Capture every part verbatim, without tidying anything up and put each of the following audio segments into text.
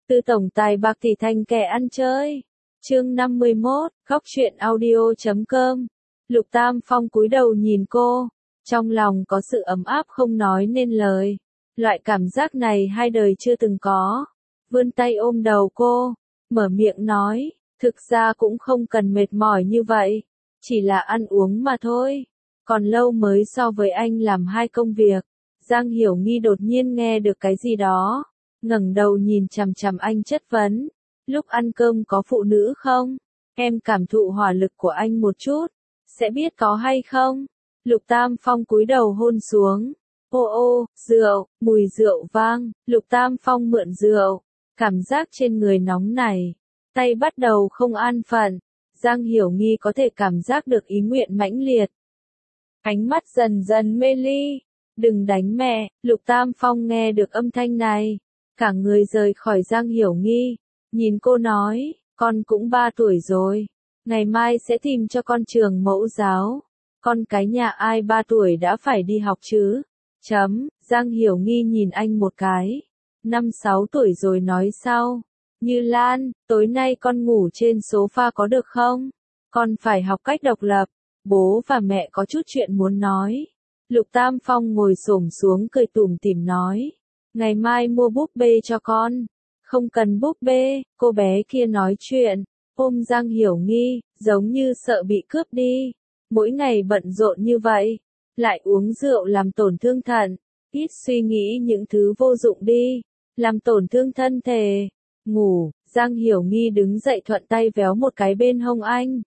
Từ tổng tài bạc tỷ thành kẻ ăn chơi. Chương năm mươi mốt, góc truyện audio chấm com. Lục Tam Phong cúi đầu nhìn cô, trong lòng có sự ấm áp không nói nên lời. Loại cảm giác này hai đời chưa từng có. Vươn tay ôm đầu cô, mở miệng nói, thực ra cũng không cần mệt mỏi như vậy, chỉ là ăn uống mà thôi. Còn lâu mới so với anh làm hai công việc. Giang Hiểu Nghi đột nhiên nghe được cái gì đó, ngẩng đầu nhìn chằm chằm anh chất vấn, lúc ăn cơm có phụ nữ không? Em cảm thụ hỏa lực của anh một chút, sẽ biết có hay không? Lục Tam Phong cúi đầu hôn xuống. Ô ô, rượu, mùi rượu vang, Lục Tam Phong mượn rượu, cảm giác trên người nóng này, tay bắt đầu không an phận. Giang Hiểu Nghi có thể cảm giác được ý nguyện mãnh liệt. Ánh mắt dần dần mê ly. Đừng đánh mẹ, Lục Tam Phong nghe được âm thanh này, cả người rời khỏi Giang Hiểu Nghi, nhìn cô nói, con cũng ba tuổi rồi, ngày mai sẽ tìm cho con trường mẫu giáo, con cái nhà ai ba tuổi đã phải đi học chứ, chấm, Giang Hiểu Nghi nhìn anh một cái, năm sáu tuổi rồi nói sau, Như Lan, tối nay con ngủ trên sofa có được không, con phải học cách độc lập, bố và mẹ có chút chuyện muốn nói. Lục Tam Phong ngồi xổm xuống cười tủm tỉm nói, ngày mai mua búp bê cho con. Không cần búp bê, cô bé kia nói chuyện, ôm Giang Hiểu Nghi, giống như sợ bị cướp đi. Mỗi ngày bận rộn như vậy, lại uống rượu làm tổn thương thận, ít suy nghĩ những thứ vô dụng đi, làm tổn thương thân thể. Ngủ, Giang Hiểu Nghi đứng dậy thuận tay véo một cái bên hông anh.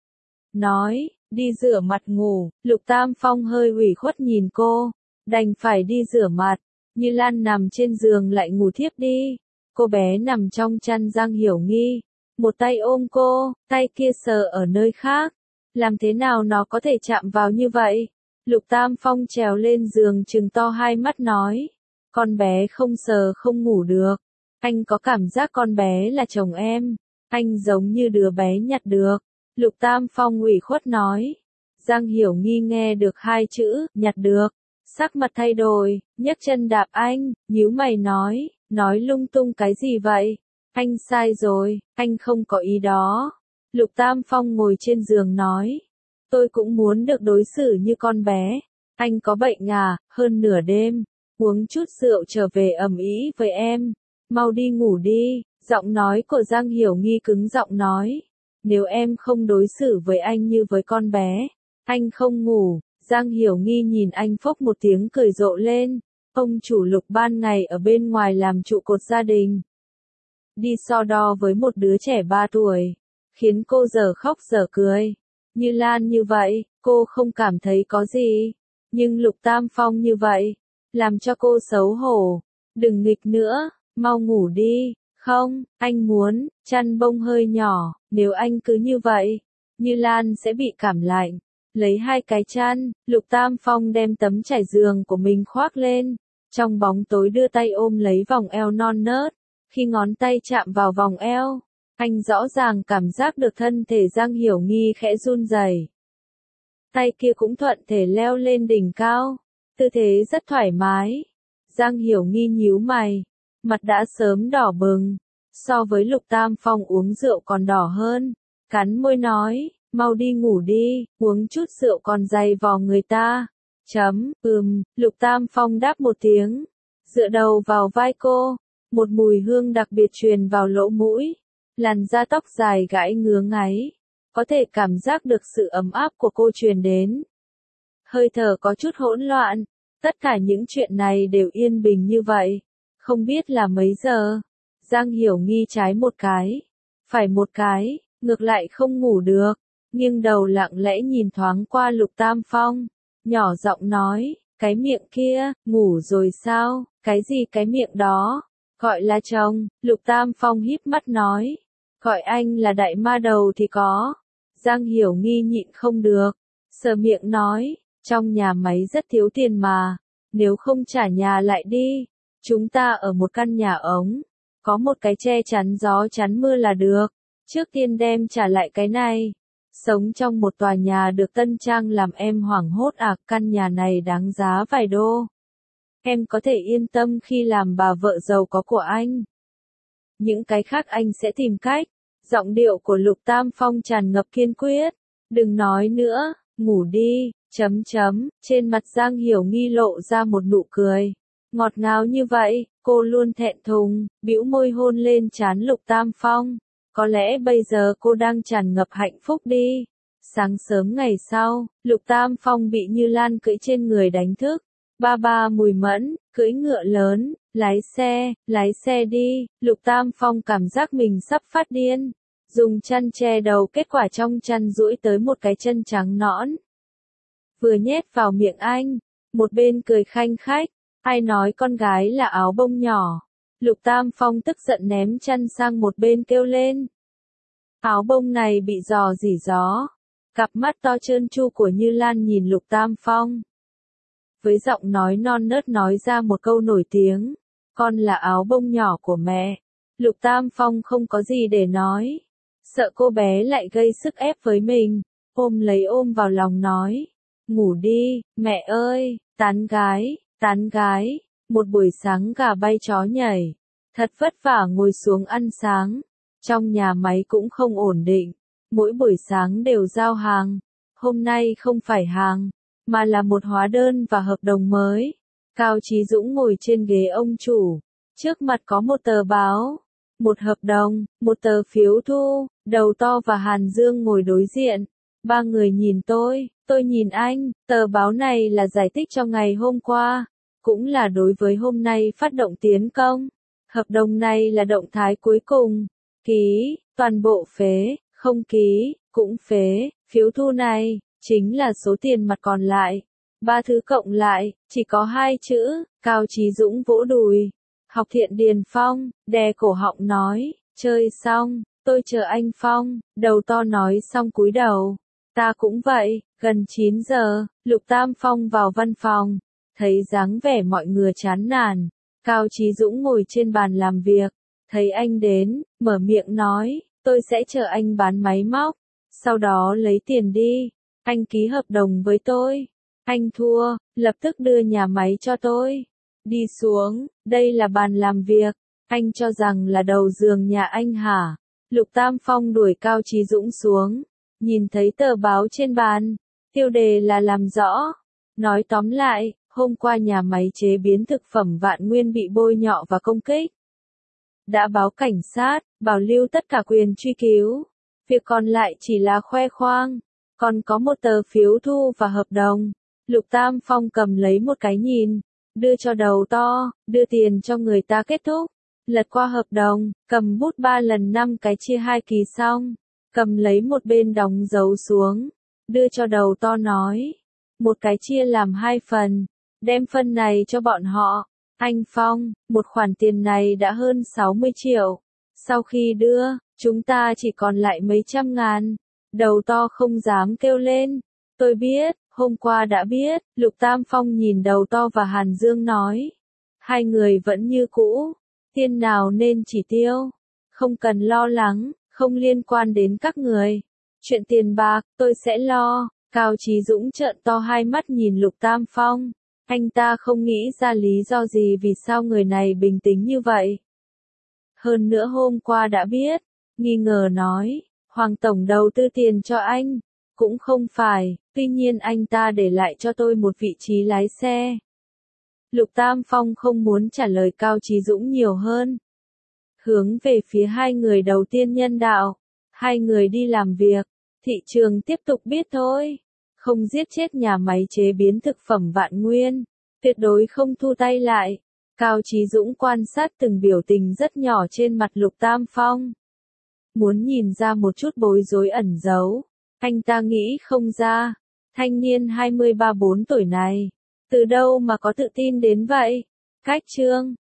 Nói, đi rửa mặt ngủ, Lục Tam Phong hơi ủy khuất nhìn cô, đành phải đi rửa mặt, Như Lan nằm trên giường lại ngủ thiếp đi, cô bé nằm trong chăn Giang Hiểu Nghi, một tay ôm cô, tay kia sờ ở nơi khác, làm thế nào nó có thể chạm vào như vậy? Lục Tam Phong trèo lên giường trừng to hai mắt nói, con bé không sờ không ngủ được, anh có cảm giác con bé là chồng em, anh giống như đứa bé nhặt được. Lục Tam Phong ủy khuất nói. Giang Hiểu Nghi nghe được hai chữ, nhặt được. Sắc mặt thay đổi, nhấc chân đạp anh, nhíu mày nói, nói lung tung cái gì vậy? Anh sai rồi, anh không có ý đó. Lục Tam Phong ngồi trên giường nói, tôi cũng muốn được đối xử như con bé. Anh có bệnh à, hơn nửa đêm, uống chút rượu trở về ầm ĩ với em. Mau đi ngủ đi, giọng nói của Giang Hiểu Nghi cứng giọng nói. Nếu em không đối xử với anh như với con bé, anh không ngủ. Giang Hiểu Nghi nhìn anh phốc một tiếng cười rộ lên. Ông chủ Lục ban ngày ở bên ngoài làm trụ cột gia đình. Đi so đo với một đứa trẻ ba tuổi, khiến cô giờ khóc giờ cười. Như Lan như vậy, cô không cảm thấy có gì. Nhưng Lục Tam Phong như vậy, làm cho cô xấu hổ. Đừng nghịch nữa, mau ngủ đi. Không, anh muốn, chăn bông hơi nhỏ, nếu anh cứ như vậy, Như Lan sẽ bị cảm lạnh. Lấy hai cái chăn, Lục Tam Phong đem tấm trải giường của mình khoác lên, trong bóng tối đưa tay ôm lấy vòng eo non nớt, khi ngón tay chạm vào vòng eo, anh rõ ràng cảm giác được thân thể Giang Hiểu Nghi khẽ run rẩy. Tay kia cũng thuận thể leo lên đỉnh cao, tư thế rất thoải mái. Giang Hiểu Nghi nhíu mày, mặt đã sớm đỏ bừng, so với Lục Tam Phong uống rượu còn đỏ hơn, cắn môi nói, mau đi ngủ đi, uống chút rượu còn dày vò người ta. Chấm, ừm, Lục Tam Phong đáp một tiếng, dựa đầu vào vai cô, một mùi hương đặc biệt truyền vào lỗ mũi, làn da tóc dài gãy ngứa ngáy, có thể cảm giác được sự ấm áp của cô truyền đến. Hơi thở có chút hỗn loạn, tất cả những chuyện này đều yên bình như vậy. Không biết là mấy giờ, Giang Hiểu Nghi trái một cái, phải một cái, ngược lại không ngủ được, nghiêng đầu lặng lẽ nhìn thoáng qua Lục Tam Phong, nhỏ giọng nói, cái miệng kia, ngủ rồi sao, cái gì cái miệng đó, gọi là chồng, Lục Tam Phong híp mắt nói, gọi anh là đại ma đầu thì có. Giang Hiểu Nghi nhịn không được, sờ miệng nói, trong nhà máy rất thiếu tiền mà, nếu không trả nhà lại đi. Chúng ta ở một căn nhà ống, có một cái che chắn gió chắn mưa là được, trước tiên đem trả lại cái này. Sống trong một tòa nhà được tân trang làm em hoảng hốt à, căn nhà này đáng giá vài đô. Em có thể yên tâm khi làm bà vợ giàu có của anh. những cái khác anh sẽ tìm cách. Giọng điệu của Lục Tam Phong tràn ngập kiên quyết. Đừng nói nữa, ngủ đi, chấm chấm, trên mặt Giang Hiểu Nghi lộ ra một nụ cười. Ngọt ngào như vậy, cô luôn thẹn thùng, bĩu môi hôn lên trán Lục Tam Phong. Có lẽ bây giờ cô đang tràn ngập hạnh phúc đi. Sáng sớm ngày sau, Lục Tam Phong bị Như Lan cưỡi trên người đánh thức. Ba ba Mùi Mẫn, cưỡi ngựa lớn, lái xe, lái xe đi. Lục Tam Phong cảm giác mình sắp phát điên. Dùng chăn che đầu, kết quả trong chăn duỗi tới một cái chân trắng nõn. Vừa nhét vào miệng anh, một bên cười khanh khách. Ai nói con gái là áo bông nhỏ? Lục Tam Phong tức giận ném chăn sang một bên kêu lên. Áo bông này bị rò rỉ gió. Cặp mắt to trơn tru của Như Lan nhìn Lục Tam Phong. Với giọng nói non nớt nói ra một câu nổi tiếng. Con là áo bông nhỏ của mẹ. Lục Tam Phong không có gì để nói. Sợ cô bé lại gây sức ép với mình. Ôm lấy ôm vào lòng nói. Ngủ đi, mẹ ơi, tán gái, tán gái. Một buổi sáng gà bay chó nhảy. Thật vất vả ngồi xuống ăn sáng. Trong nhà máy cũng không ổn định. Mỗi buổi sáng đều giao hàng. Hôm nay không phải hàng, mà là một hóa đơn và hợp đồng mới. Cao Chí Dũng ngồi trên ghế ông chủ. Trước mặt có một tờ báo, một hợp đồng, một tờ phiếu thu. Đầu To và Hàn Dương ngồi đối diện. Ba người nhìn tôi, tôi nhìn anh. Tờ báo này là giải thích cho ngày hôm qua, cũng là đối với hôm nay phát động tiến công. Hợp đồng này là động thái cuối cùng. Ký, toàn bộ phế, không ký, cũng phế. Phiếu thu này, chính là số tiền mặt còn lại. Ba thứ cộng lại, chỉ có hai chữ. Cao Chí Dũng vỗ đùi. Học Thiện Điền Phong, đè cổ họng nói, chơi xong, tôi chờ anh Phong. Đầu To nói xong cúi đầu. Ta cũng vậy. Gần chín giờ, Lục Tam Phong vào văn phòng. Thấy dáng vẻ mọi người chán nản. Cao Chí Dũng ngồi trên bàn làm việc. Thấy anh đến, mở miệng nói, tôi sẽ chờ anh bán máy móc. Sau đó lấy tiền đi. Anh ký hợp đồng với tôi. Anh thua, lập tức đưa nhà máy cho tôi. Đi xuống, đây là bàn làm việc. Anh cho rằng là đầu giường nhà anh hả? Lục Tam Phong đuổi Cao Chí Dũng xuống. Nhìn thấy tờ báo trên bàn. Tiêu đề là làm rõ. Nói tóm lại, hôm qua nhà máy chế biến thực phẩm Vạn Nguyên bị bôi nhọ và công kích. Đã báo cảnh sát, bảo lưu tất cả quyền truy cứu. Việc còn lại chỉ là khoe khoang. Còn có một tờ phiếu thu và hợp đồng. Lục Tam Phong cầm lấy một cái nhìn. Đưa cho Đầu To, đưa tiền cho người ta kết thúc. Lật qua hợp đồng, cầm bút ba lần năm cái chia hai kỳ xong. Cầm lấy một bên đóng dấu xuống. Đưa cho Đầu To nói. Một cái chia làm hai phần. Đem phần này cho bọn họ. Anh Phong, một khoản tiền này đã hơn sáu mươi triệu. Sau khi đưa, chúng ta chỉ còn lại mấy trăm ngàn. Đầu To không dám kêu lên. Tôi biết, hôm qua đã biết. Lục Tam Phong nhìn Đầu To và Hàn Dương nói. Hai người vẫn như cũ. Tiền nào nên chỉ tiêu. Không cần lo lắng, không liên quan đến các người. Chuyện tiền bạc, tôi sẽ lo. Cao Chí Dũng trợn to hai mắt nhìn Lục Tam Phong. Anh ta không nghĩ ra lý do gì vì sao người này bình tĩnh như vậy. Hơn nữa hôm qua đã biết. Nghi ngờ nói. Hoàng Tổng đầu tư tiền cho anh. Cũng không phải, tuy nhiên anh ta để lại cho tôi một vị trí lái xe. Lục Tam Phong không muốn trả lời Cao Chí Dũng nhiều hơn. Hướng về phía hai người đầu tiên nhân đạo. Hai người đi làm việc. Thị trường tiếp tục biết thôi. Không giết chết nhà máy chế biến thực phẩm Vạn Nguyên. Tuyệt đối không thu tay lại. Cao Chí Dũng quan sát từng biểu tình rất nhỏ trên mặt Lục Tam Phong. Muốn nhìn ra một chút bối rối ẩn giấu. Anh ta nghĩ không ra. Thanh niên hai mươi ba bốn tuổi này. Từ đâu mà có tự tin đến vậy? Cách chương.